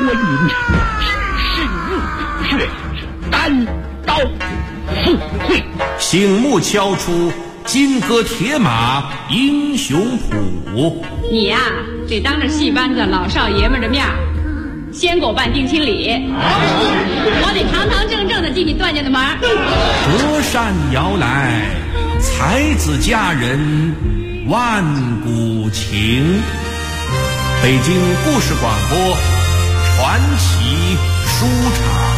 婚姻只是入穴，单刀赴会。 醒目敲出金戈铁马英雄谱。 你呀，得当着戏班子老少爷们的面先给我办定亲礼，我得堂堂正正的进你段家的门。 隔山摇来，才子佳人万古情。北京故事广播传奇书场。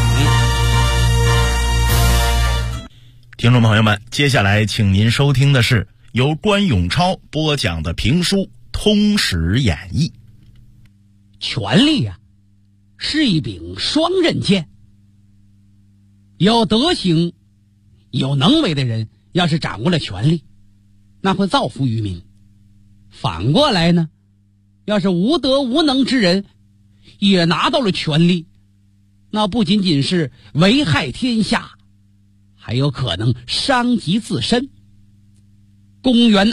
听众朋友们，接下来请您收听的是由关永超播讲的评书《通史演义》。 权力啊，是一柄双刃剑。有德行、有能为的人，要是掌握了权力，那会造福于民；反过来呢，要是无德无能之人也拿到了权力，那不仅仅是危害天下，还有可能伤及自身。公元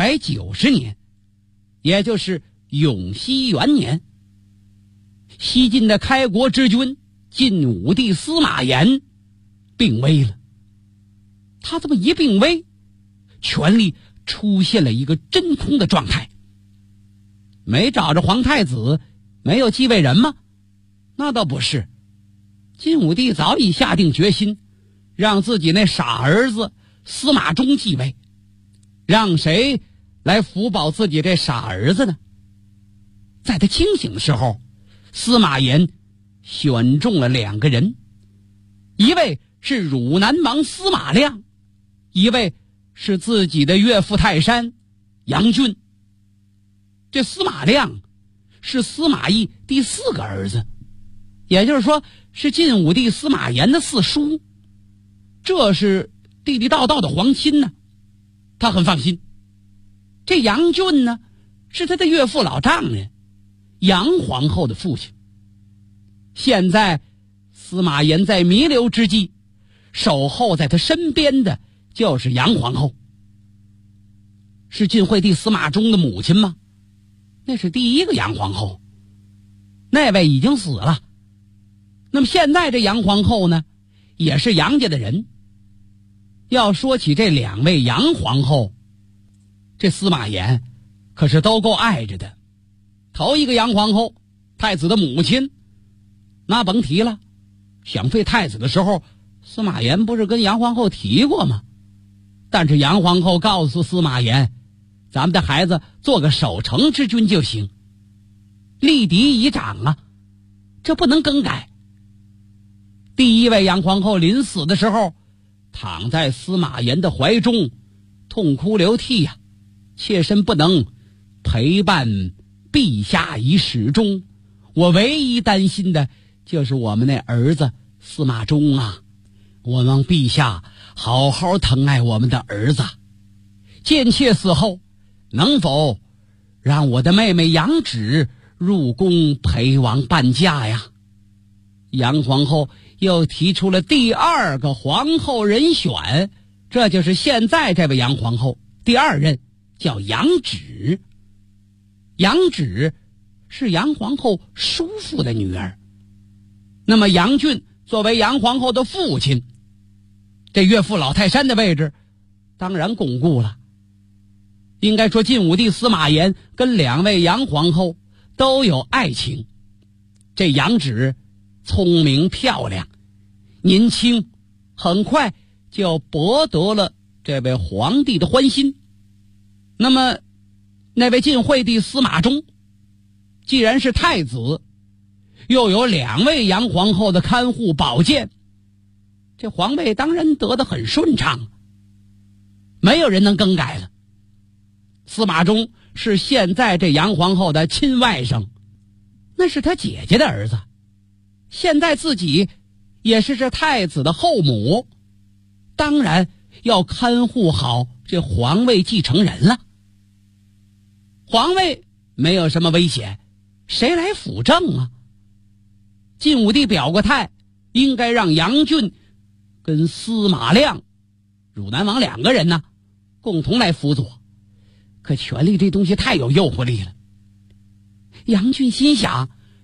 290年，也就是永熙元年，西晋的开国之君晋武帝司马炎病危了。他这么一病危，权力出现了一个真空的状态。没找着皇太子，没有继位人吗？那倒不是。晋武帝早已下定决心，让自己那傻儿子司马衷继位。让谁来辅保自己这傻儿子呢？在他清醒的时候，司马炎选中了2个人，一位是汝南王司马亮，一位是自己的岳父泰山杨俊。这司马亮是司马懿第4个儿子，也就是说是晋武帝司马炎的4叔，这是地地道道的皇亲呢，他很放心。这杨俊呢，是他的岳父老丈人杨皇后的父亲。现在司马炎在弥留之际，守候在他身边的就是杨皇后。是晋惠帝司马衷的母亲吗？那是第1个杨皇后，那位已经死了。那么现在这杨皇后呢，也是杨家的人。要说起这2位杨皇后，这司马炎可是都够爱着的。头一个杨皇后，太子的母亲，那甭提了。想废太子的时候，司马炎不是跟杨皇后提过吗？但是杨皇后告诉司马炎，咱们的孩子做个守成之君就行，立嫡已长啊，这不能更改。第1位杨皇后临死的时候，躺在司马炎的怀中，痛哭流涕呀，切身不能陪伴陛下以始终。我唯一担心的就是我们那儿子司马衷啊，我望陛下好好疼爱我们的儿子。见妾死后，能否让我的妹妹杨芷入宫陪王伴驾呀？杨皇后又提出了第2个皇后人选，这就是现在这位杨皇后第2任，叫杨芷。杨芷是杨皇后叔父的女儿。那么杨俊作为杨皇后的父亲，这岳父老泰山的位置当然巩固了。应该说晋武帝司马炎跟2位杨皇后都有爱情。这杨芷聪明漂亮，年轻，很快就博得了这位皇帝的欢心。那么那位晋惠帝司马衷既然是太子，又有2位杨皇后的看护保荐，这皇位当然得得很顺畅，没有人能更改了。司马衷是现在这杨皇后的亲外甥，那是他姐姐的儿子，现在自己也是这太子的后母，当然要看护好这皇位继承人了。皇位没有什么危险，谁来辅政啊？晋武帝表过态，应该让杨俊跟司马亮、汝南王2个人呢，共同来辅佐。可权力这东西太有诱惑力了。杨俊心想，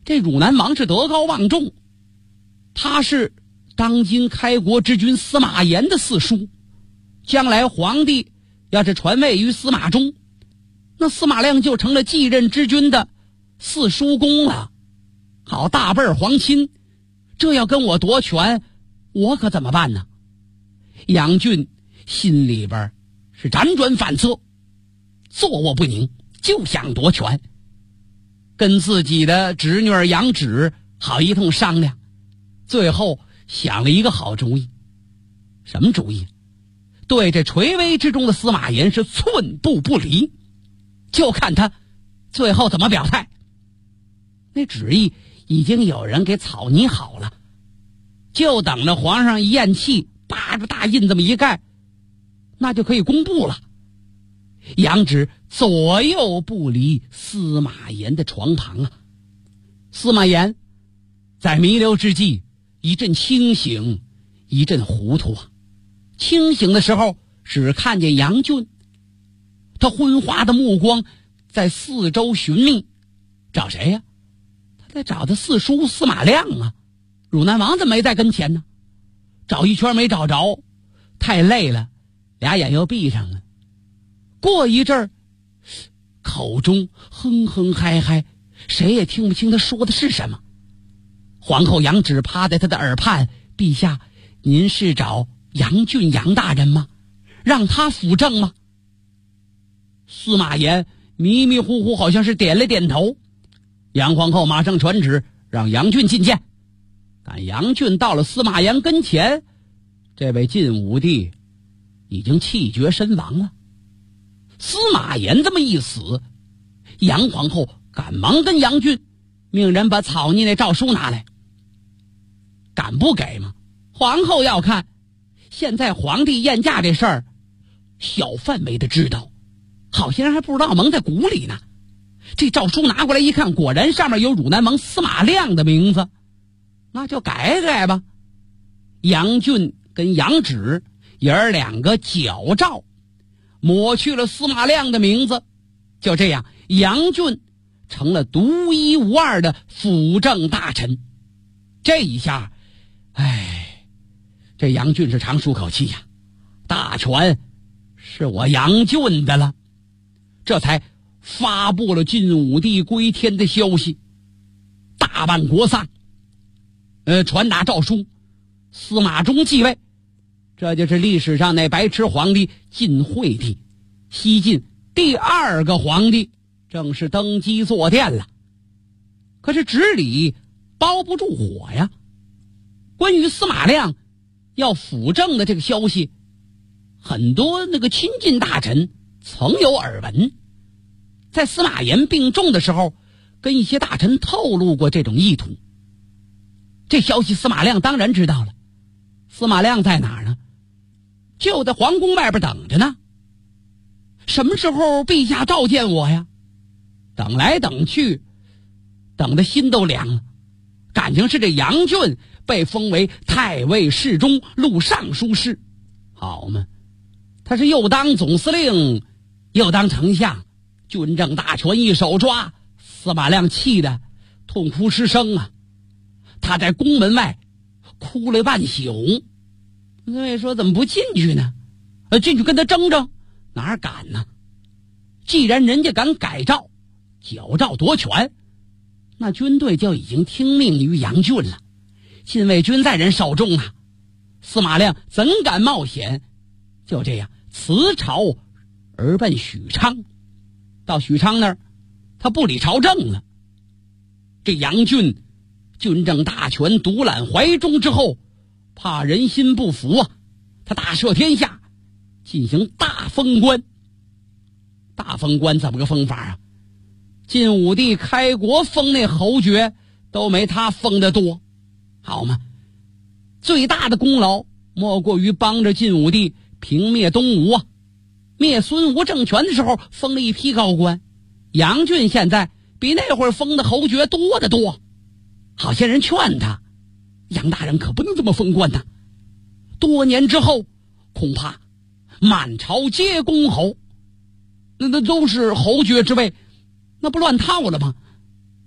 这汝南王是德高望重，他是当今开国之君司马炎的四叔，将来皇帝要是传位于司马衷，那司马亮就成了继任之君的四叔公了。好大辈儿皇亲，这要跟我夺权，我可怎么办呢？杨俊心里边是辗转反侧，坐卧不宁，就想夺权，跟自己的侄女儿杨芷好一通商量，最后想了一个好主意。什么主意？对这垂危之中的司马炎是寸步不离，就看他最后怎么表态。那旨意已经有人给草拟好了，就等着皇上一咽气，扒着大印这么一盖，那就可以公布了。杨芷左右不离司马炎的床旁啊。司马炎在弥留之际，一阵清醒，一阵糊涂啊。清醒的时候只看见杨俊，他昏花的目光在四周寻觅，找谁呀？他在找他四叔司马亮啊。汝南王怎么没在跟前呢？找一圈没找着，太累了，俩眼又闭上了。过一阵儿，口中哼哼嗨嗨，谁也听不清他说的是什么。皇后杨芷趴在他的耳畔：“陛下，您是找杨俊杨大人吗？让他辅政吗？”司马炎迷迷糊糊，好像是点了点头。杨皇后马上传旨，让杨俊觐见。但杨俊到了司马炎跟前，这位晋武帝已经气绝身亡了。司马炎这么一死，杨皇后赶忙跟杨俊命人把草拟那诏书拿来。敢不给吗？皇后要看。现在皇帝宴驾这事儿，小范围的知道，好些人还不知道，蒙在鼓里呢。这诏书拿过来一看，果然上面有汝南王司马亮的名字，那就改改吧。杨俊跟杨芷爷儿两个矫诏，抹去了司马亮的名字。就这样，杨俊成了独一无二的辅政大臣。这一下，这杨俊是长舒口气呀，大权是我杨俊的了。这才发布了晋武帝归天的消息，大办国丧，传达诏书，司马衷继位。这就是历史上那白痴皇帝晋惠帝，西晋第二个皇帝正式登基坐殿了。可是纸里包不住火呀，关于司马亮要辅政的这个消息，很多那个亲近大臣曾有耳闻，在司马炎病重的时候跟一些大臣透露过这种意图。这消息司马亮当然知道了。司马亮在哪儿呢？就在皇宫外边等着呢。什么时候陛下召见我呀？等来等去，等的心都凉了。感情是这杨俊被封为太尉侍中、录尚书事，好嘛，他是又当总司令又当丞相，军政大权一手抓。司马亮气得痛哭失声啊！他在宫门外哭了半宿。各位说怎么不进去呢？进去跟他争争，哪敢呢？既然人家敢改诏、矫诏夺权，那军队就已经听命于杨俊了，禁卫军在人手中啊。司马亮怎敢冒险？就这样辞朝而奔许昌。到许昌那儿，他不理朝政了。这杨俊军政大权独揽怀中之后，怕人心不服啊，他大赦天下，进行大封官。大封官怎么个封法啊？晋武帝开国封那侯爵都没他封的多，好吗？最大的功劳莫过于帮着晋武帝平灭东吴啊。灭孙吴政权的时候封了一批高官，杨俊现在比那会儿封的侯爵多得多。好些人劝他，杨大人可不能这么封官呐，多年之后恐怕满朝皆公侯，那都是侯爵之位，那不乱套了吗？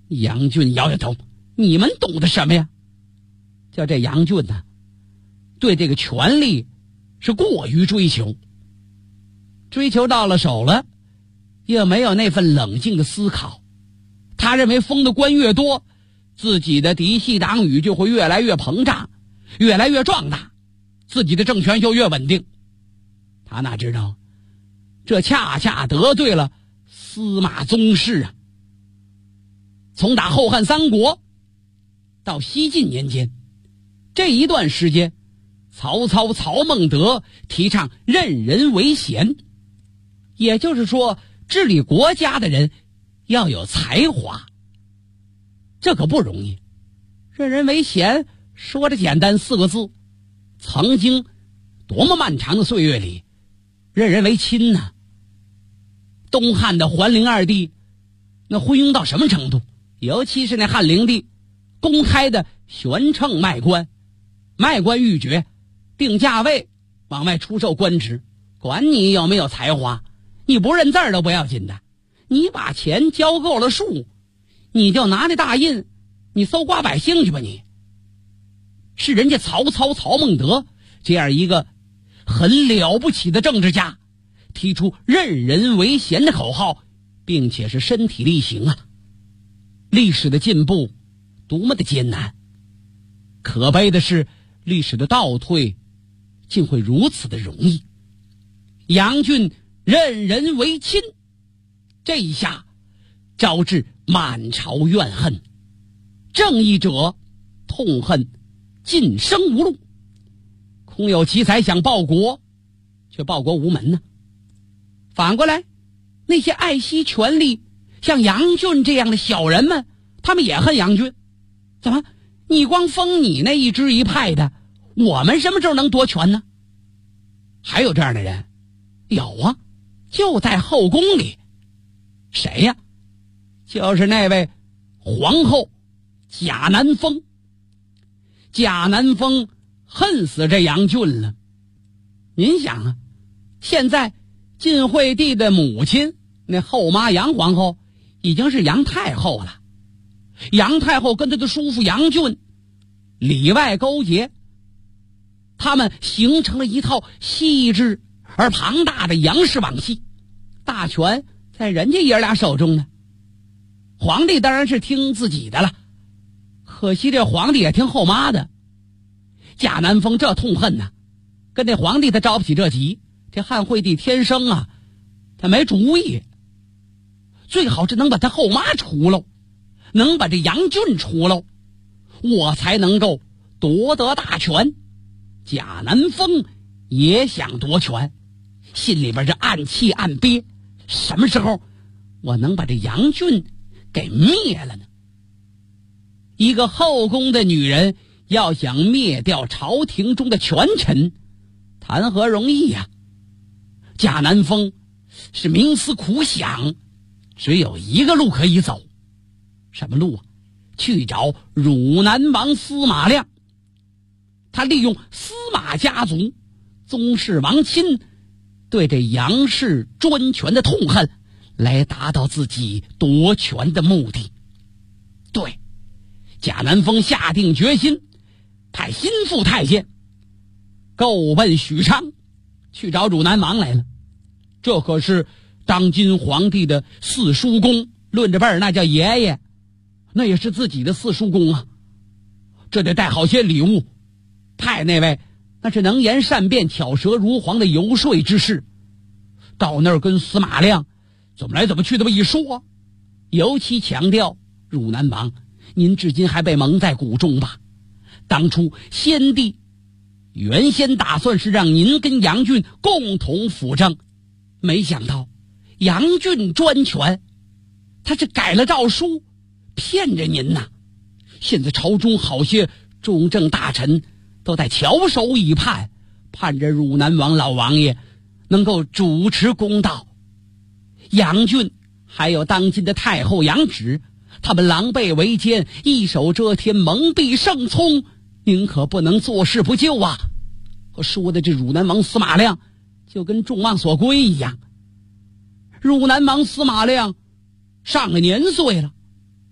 杨俊摇摇头，你们懂得什么呀？叫这杨俊呢，对这个权力是过于追求，追求到了手了，也没有那份冷静的思考。他认为封的官越多，自己的嫡系党羽就会越来越膨胀，越来越壮大，自己的政权就越稳定。他哪知道，这恰恰得罪了司马宗室啊！从打后汉三国到西晋年间，这一段时间，曹操、曹孟德提倡任人唯贤，也就是说，治理国家的人要有才华。这可不容易。任人唯贤说着简单4个字，曾经多么漫长的岁月里，任人唯亲呢？东汉的桓灵二帝那昏庸到什么程度？尤其是那汉灵帝公开的悬称卖官，卖官鬻爵，定价位，往外出售官职，管你有没有才华，你不认字儿都不要紧的，你把钱交够了数，你就拿那大印，你搜刮百姓去吧你。是人家曹操、曹孟德这样一个很了不起的政治家，提出任人唯贤的口号，并且是身体力行啊！历史的进步多么的艰难，可悲的是历史的倒退竟会如此的容易。杨俊任人唯亲，这一下招致满朝怨恨，正义者痛恨晋升无路，空有奇才想报国，却报国无门呢。反过来，那些爱惜权力像杨俊这样的小人们，他们也恨杨俊。怎么你光封你那一支一派的，我们什么时候能夺权呢？还有这样的人，有啊，就在后宫里。谁呀？就是那位皇后贾南风。贾南风恨死这杨俊了。您想啊，现在晋惠帝的母亲那后妈杨皇后已经是杨太后了，杨太后跟她的叔父杨俊里外勾结，他们形成了一套细致而庞大的杨氏网系，大权在人家爷俩手中呢。皇帝当然是听自己的了，可惜这皇帝也听后妈的。贾南风这痛恨呢，跟这皇帝他着不起这急。这汉惠帝天生啊，他没主意，最好是能把他后妈除了，能把这杨俊除了，我才能够夺得大权。贾南风也想夺权，心里边是暗气暗憋，什么时候我能把这杨俊给灭了呢？一个后宫的女人要想灭掉朝廷中的权臣，谈何容易呀！贾南风是冥思苦想，只有一个路可以走。什么路啊？去找汝南王司马亮。他利用司马家族宗室王亲对这杨氏专权的痛恨，来达到自己夺权的目的。对，贾南风下定决心，派心腹太监够奔许昌，去找汝南王来了。这可是当今皇帝的四叔公，论着辈儿那叫爷爷，那也是自己的四叔公啊。这得带好些礼物，派那位那是能言善辩、巧舌如簧的游说之士，到那儿跟司马亮怎么来怎么去这么一说，尤其强调汝南王，您至今还被蒙在鼓中吧？当初先帝原先打算是让您跟杨俊共同辅政，没想到杨俊专权，他是改了诏书，骗着您呐。现在朝中好些中正大臣都在翘首以盼，盼着汝南王老王爷能够主持公道。杨俊还有当今的太后杨芷，他们狼狈为奸，一手遮天，蒙蔽圣聪，您可不能坐视不救啊！我说的这汝南王司马亮就跟众望所归一样。汝南王司马亮上了年岁了，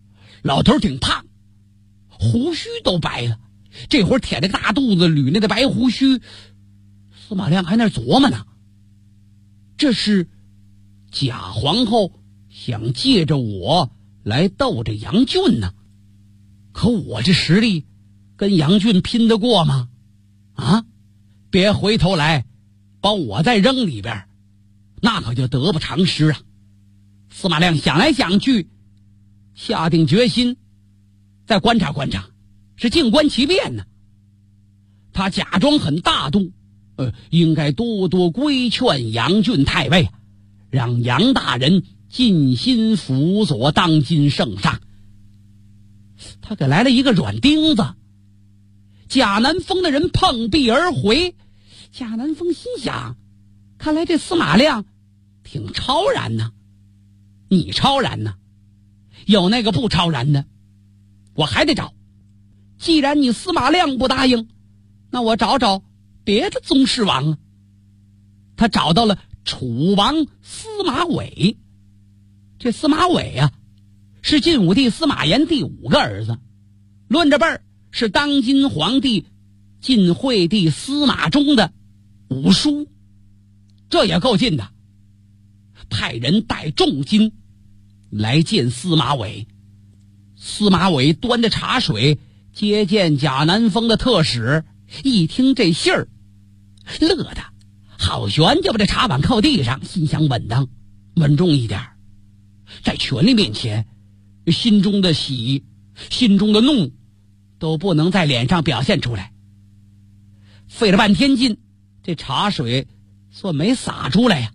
老头挺胖，胡须都白了，这会儿舔着大肚子捋那个白胡须，司马亮还那琢磨呢，这是贾皇后想借着我来斗着杨俊呢，可我这实力跟杨俊拼得过吗？啊，别回头来把我再扔里边，那可就得不偿失啊。司马亮想来想去，下定决心再观察观察，是静观其变呢。他假装很大度，应该多多规劝杨俊太尉，让杨大人尽心辅佐当今圣上。他给来了一个软钉子，贾南风的人碰壁而回。贾南风心想，看来这司马亮挺超然呢。你超然呢？有那个不超然的，我还得找。既然你司马亮不答应，那我找找别的宗室王啊。他找到了楚王司马伟。这司马伟啊，是晋武帝司马炎第5个儿子，论着辈儿是当今皇帝晋惠帝司马衷的五叔，这也够近的。派人带重金来见司马伟。司马伟端着茶水接见贾南风的特使，一听这信儿，乐得好悬，就把这茶碗靠地上，心想稳当，稳重一点。在权力面前，心中的喜，心中的怒都不能在脸上表现出来。费了半天劲，这茶水算没洒出来呀。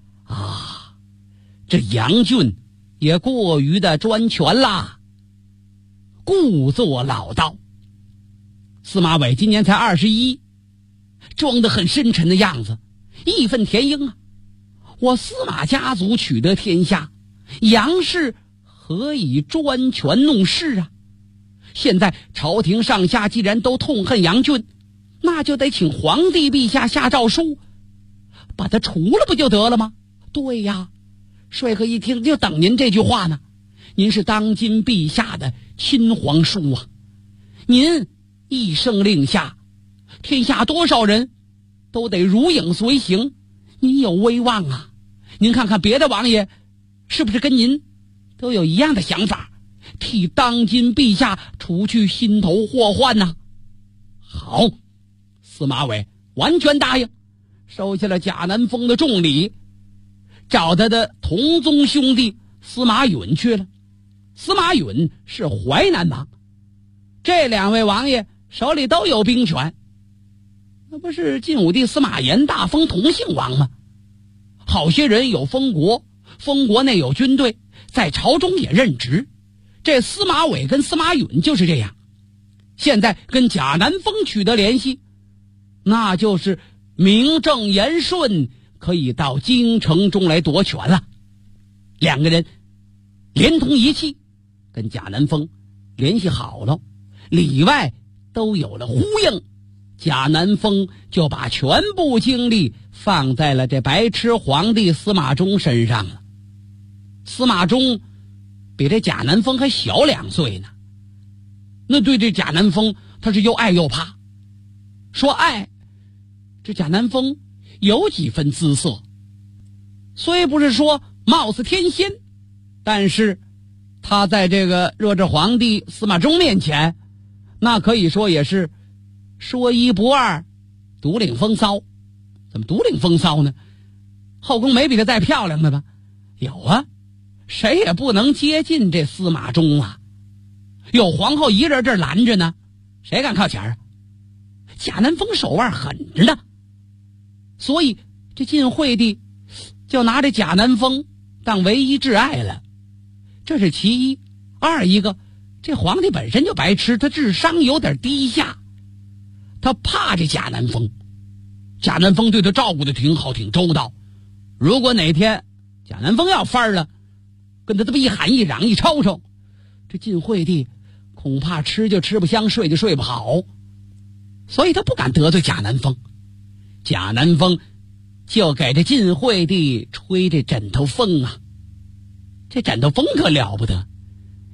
这杨俊也过于的专权啦，故作老道。司马伟今年才21，装得很深沉的样子，义愤填膺啊！我司马家族取得天下，杨氏何以专权弄事啊？现在朝廷上下既然都痛恨杨俊，那就得请皇帝陛下下诏书，把他除了不就得了吗？对呀，帅哥一听就等您这句话呢。您是当今陛下的亲皇叔啊，您一声令下，天下多少人都得如影随形，您有威望啊。您看看别的王爷是不是跟您都有一样的想法，替当今陛下除去心头祸患呢？好，司马伟完全答应，收下了贾南风的重礼，找他的同宗兄弟司马允去了。司马允是淮南王，这2位王爷手里都有兵权，那不是晋武帝司马炎大封同姓王吗？好些人有封国，封国内有军队，在朝中也任职。这司马伟跟司马允就是这样，现在跟贾南风取得联系，那就是名正言顺，可以到京城中来夺权了。2个人连同一气，跟贾南风联系好了，里外都有了呼应。贾南风就把全部精力放在了这白痴皇帝司马衷身上了。司马衷比这贾南风还小2岁呢，那对这贾南风他是又爱又怕。说爱，这贾南风有几分姿色，虽不是说貌似天仙，但是他在这个热治皇帝司马衷面前，那可以说也是说一不二，独领风骚。怎么独领风骚呢？后宫没比他再漂亮的吧？有啊，谁也不能接近这司马衷啊。有皇后一人这拦着呢，谁敢靠前啊？贾南风手腕狠着呢，所以这晋惠帝就拿这贾南风当唯一挚爱了。这是其一。二一个，这皇帝本身就白痴，他智商有点低下，他怕这贾南风。贾南风对他照顾的挺好，挺周到。如果哪天贾南风要翻了，跟他这么一喊一嚷一吵吵，这晋惠帝恐怕吃就吃不香，睡就睡不好，所以他不敢得罪贾南风。贾南风就给这晋惠帝吹这枕头风啊，这枕头风可了不得。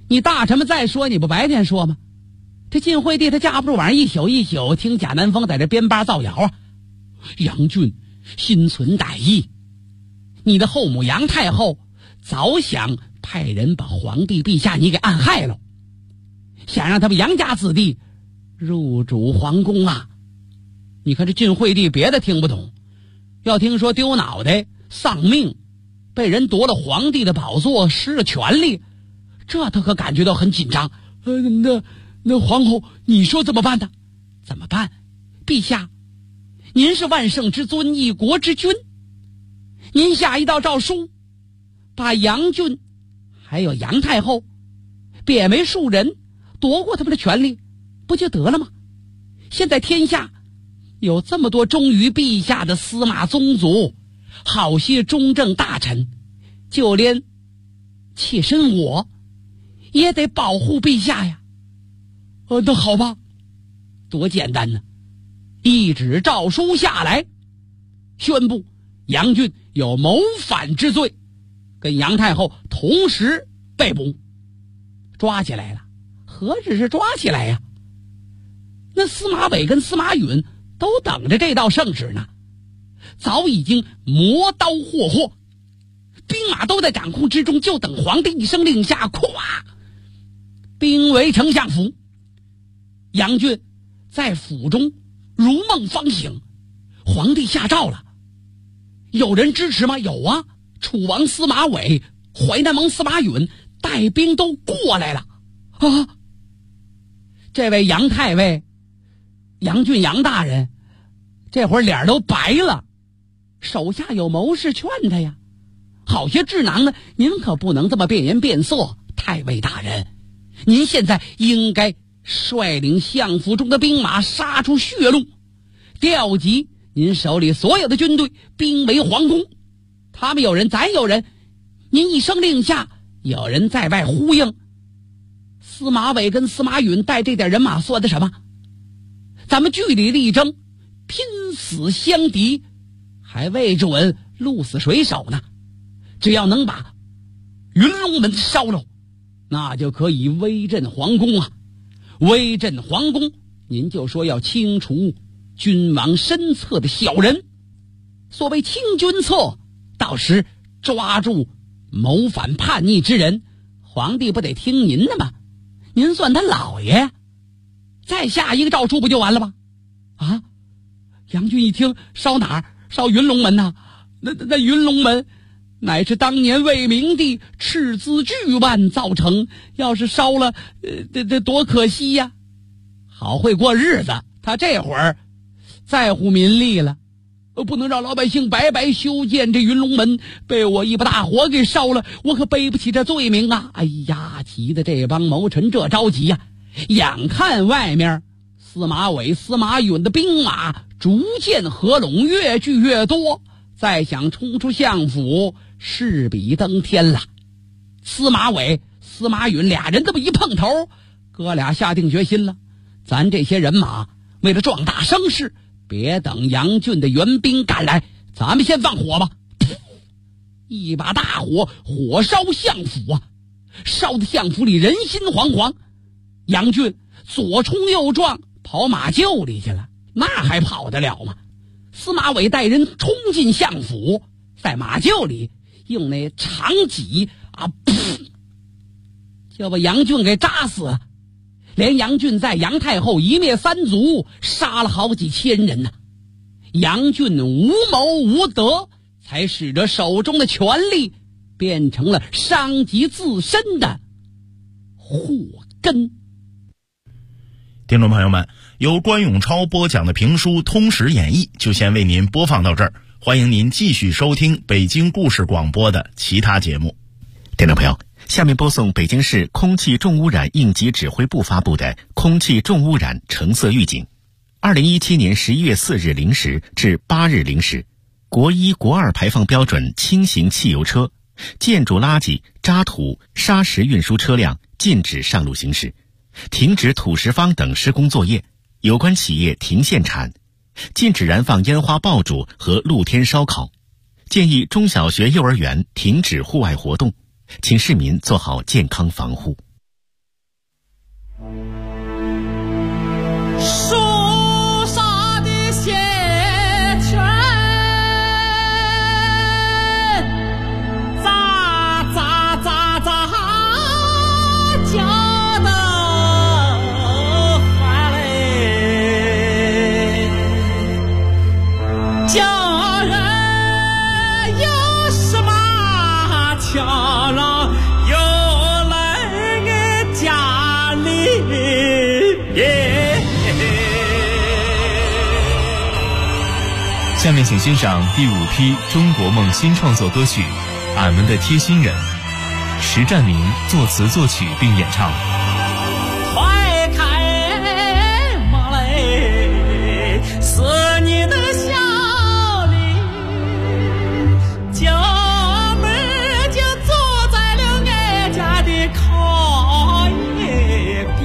你大臣们再说，你不白天说吗？这晋惠帝他架不住晚上一宿听贾南风在这编巴造谣啊。杨俊心存歹意，你的后母杨太后早想派人把皇帝陛下你给暗害了，想让他们杨家子弟入主皇宫啊。你看这晋惠帝别的听不懂，要听说丢脑袋丧命，被人夺了皇帝的宝座，失了权力，这他可感觉到很紧张。那皇后你说怎么办呢？怎么办？陛下，您是万圣之尊，一国之君，您下一道诏书，把杨俊还有杨太后贬为庶人，夺过他们的权利，不就得了吗？现在天下有这么多忠于陛下的司马宗族，好些忠正大臣，就连妾身我也得保护陛下呀。那好吧，多简单呢！一纸诏书下来，宣布杨俊有谋反之罪，跟杨太后同时被捕，抓起来了。何止是抓起来呀？那司马伟跟司马允都等着这道圣旨呢，早已经磨刀霍霍，兵马都在掌控之中，就等皇帝一声令下，咵，兵围丞相府。杨俊在府中如梦方醒，皇帝下诏了，有人支持吗？有啊，楚王司马伟、淮南王司马允带兵都过来了啊！这位杨太尉杨俊杨大人这会儿脸都白了，手下有谋士劝他呀，好些智囊呢，您可不能这么变颜变色，太尉大人，您现在应该率领相府中的兵马杀出血路，调集您手里所有的军队，兵围皇宫。他们有人，咱有人，您一声令下，有人在外呼应。司马伟跟司马允带这点人马算得什么？咱们据理力争，拼死相敌，还未准鹿死谁手呢。只要能把云龙门烧了，那就可以威震皇宫啊！威震皇宫，您就说要清除君王身侧的小人，所谓清君侧，到时抓住谋反叛逆之人，皇帝不得听您的吗？您算他老爷，再下一个诏书不就完了吗？啊！杨俊一听，烧哪儿？烧云龙门呐！那云龙门乃是当年魏明帝斥资巨万造成，要是烧了，这多可惜呀！好会过日子，他这会儿在乎民力了，不能让老百姓白白修建这云龙门，被我一把大火给烧了，我可背不起这罪名啊！哎呀，急得这帮谋臣这着急呀！眼看外面司马伟、司马允的兵马逐渐合拢，越聚越多，再想冲出相府，势比登天了。司马伟、司马允俩人这么一碰头，哥俩下定决心了，咱这些人马为了壮大声势，别等杨俊的援兵赶来，咱们先放火吧！一把大火，火烧相府啊，烧得相府里人心惶惶。杨俊左冲右撞，跑马厩里去了，那还跑得了吗？司马伟带人冲进相府，在马厩里用那长戟啊，就把杨俊给扎死了。连杨俊在杨太后一灭三族，杀了好几千人呢。杨俊无谋无德，才使得手中的权力变成了伤及自身的祸根。 听众朋友们，由关永超播讲的评书《通史演义》就先为您播放到这儿，欢迎您继续收听北京故事广播的其他节目。 听众朋友，下面播送北京市空气重污染应急指挥部发布的空气重污染橙色预警。2017年11月4日0时至8日0时，国1、国2排放标准轻型汽油车、建筑垃圾、渣土、砂石运输车辆禁止上路行驶，停止土石方等施工作业，有关企业停限产，禁止燃放烟花爆竹和露天烧烤，建议中小学、幼儿园停止户外活动，请市民做好健康防护。 树上的血泉咋咋咋咋叫得欢嘞，叫人有什么强让又来俺家里下面请欣赏第5批中国梦新创作歌曲《俺们的贴心人》，石占明作词作曲并演唱。 快开门嘞，是你的笑脸，家门就坐在了俺家的炕沿边，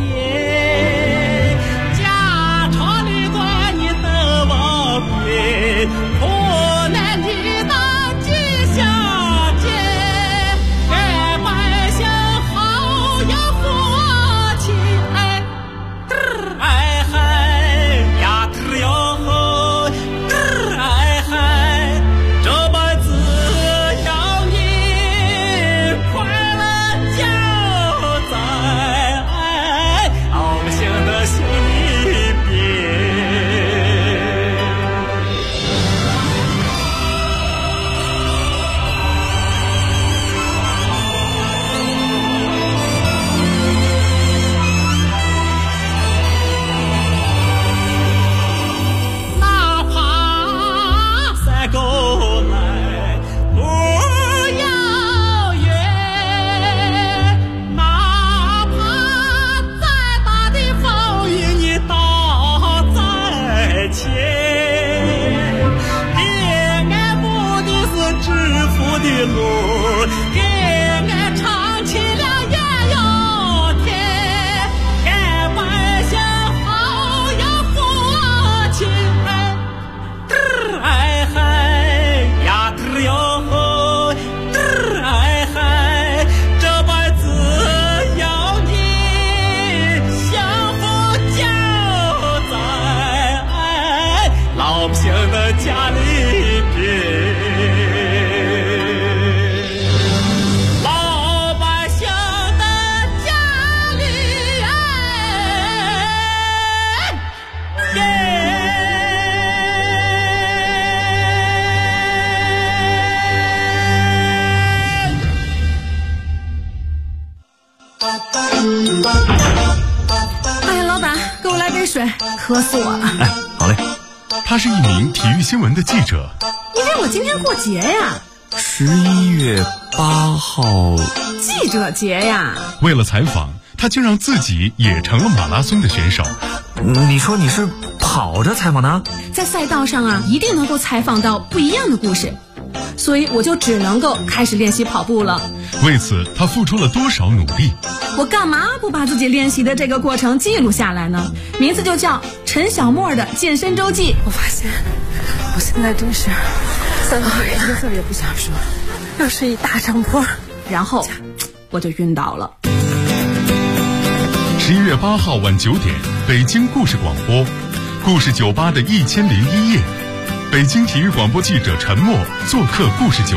家常里短你的往边，苦难的当记下见，俺百姓好要福气，哎嗨呀嘚哟吼，哎嗨，这辈子要你快乐就在老百姓的心里边。哪怕山沟来路遥远，哪怕再大的风雨你挡在前，给俺目的是致富的路，给俺唱起了艳阳天，俺百姓好要福气，哎嗨呀嘚哟吼，哎嗨，这辈子要你幸福就在老百姓的家里边，老百姓的家里哎，老板，给我来杯水，渴死我了。 哎，好嘞。他是一名体育新闻的记者。 因为我今天过节呀 ，11月8号， 记者节呀。 为了采访，他竟让自己也成了马拉松的选手。 你说你是跑着采访的？ 在赛道上啊，一定能够采访到不一样的故事，所以我就只能够开始练习跑步了。 为此，他付出了多少努力？ 我干嘛不把自己练习的这个过程记录下来呢？名字就叫陈小沫的健身周记。 我发现我现在真是3个字一个字也不想说，又是一大上坡， 然后我就晕倒了。 11月8号晚9点，北京故事广播，故事酒吧的1001夜，北京体育广播记者陈默做客故事酒吧。